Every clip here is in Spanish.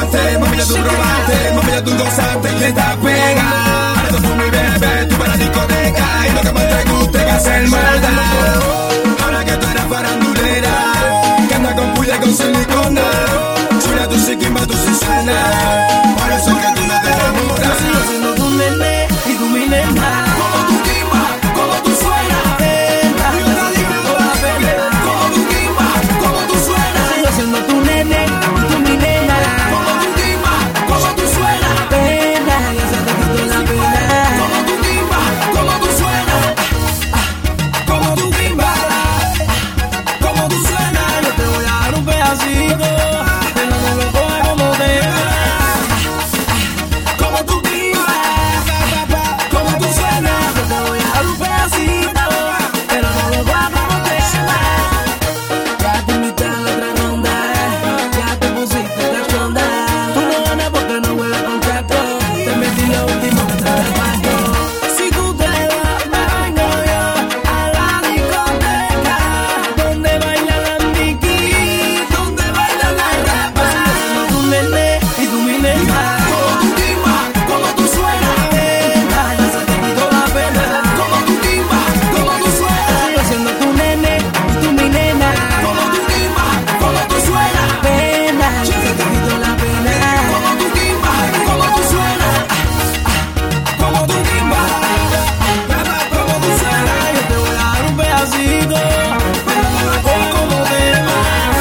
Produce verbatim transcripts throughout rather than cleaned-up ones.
probaste, mami ya tú probaste, mami ya tú gozaste y estás pega. Ahora tú mi bebé, tú para la discoteca y lo que más te guste es hacer maldad. Ahora que tú eres farandulera, que anda con puya y con silicona, chula tu siquimba, tu sisana. Por eso es que tú no te enamoras. Yo sigo siendo tu nene y tú mi nena. Como tu quimba, como tú suenas. Y yo nadie me lo va a perder. Como tu quimba, como tú suenas. Yo sigo siendo tu nene y tú mi nena. Como tu quimba, como tú suenas. Pena, y esa te quito la pena. Como tu quimba, como tú suenas. Como tu quimba, como tú suenas. Yo te voy a dar un pedacito, pero no lo cojas como tema. Como tu quimba, como tú suenas. Yo te voy a dar un pedacito, pero no lo cojas como tema. Ya te invité a la otra ronda, ya te pusiste cachonda. Tú no ganas porque no juegas con chaco. Te metí lo último que te reparto. Si tú te vas, me vengo yo a la discoteca, donde bailan las Mickey, donde bailan las rapas. Yo sigo siendo tu nene y tú mi nena. Como tu quimba, como tú suenas. Pena, ya se te quitó la pena. Como tu quimba, como tú suenas. Sigo siendo tu nene y tú mi nena. Como tu quimba, como tú suenas. Pena, ya se te quitó la pena. Como tu quimba, como tú suenas. Como tu quimba, como tú suenas. Yo te voy a dar un pedacito, pero no lo cojas como tema.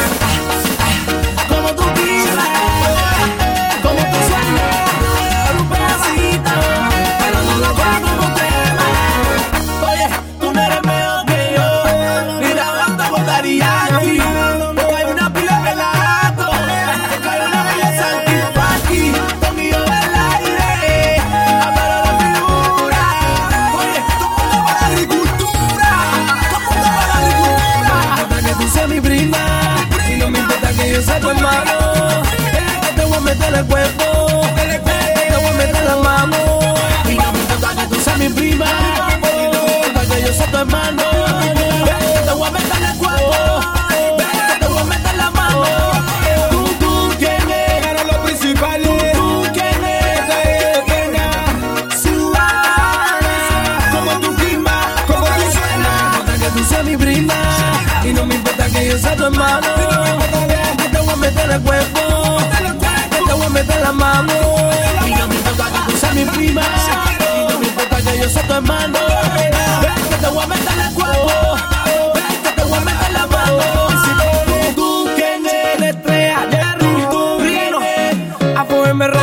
Como tú quieras, como tú suenas. Te voy a dar un pedacito, pero no lo cojas como tema. Oye, tú no eres mejor que yo. Mira, basta con Dariaki. O hay una pila de pelato. O hay una belleza antifaki. Conmigo el aire, aparo la figura. Oye, todo mundo para la agricultura. Todo mundo para la agricultura. No importa que tú seas mi prima, y no me importa que yo sea tu hermano. Es que te voy a meter el cuerpo, te voy a meter la mano. Y no me importa que tú seas mi prima, y no me importa que yo sea tu hermano. Es que te voy a meter el cuerpo, es que te voy a meter la mano. Tú, tú, ¿quién es? Llegaron los principales. Tú, ¿quién es? Ciudadana. Como tu quimba, como tú suenas. No me importa que tú seas mi prima, y no me importa que yo sea tu hermano. Que te voy a meter el cuerpo, que te voy a meter la mano. Y no me importa que tú seas mi prima, y no me importa que yo sea tu hermano. Que te voy a meter el cuerpo, que te voy a meter la mano. Tú, tú, ¿quién es? La estrella, Jerry, tú, Rino, a M R.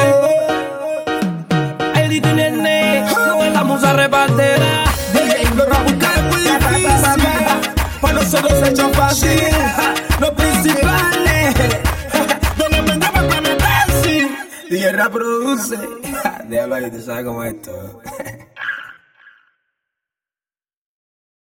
El Dito y Nene, no es la musa repartera. Lo que buscar es muy difícil. Para nosotros se ha hecho fácil. Los principales. Donde me llaman para meterse. Tierra produce. Déjalo ahí, tú sabes cómo es esto.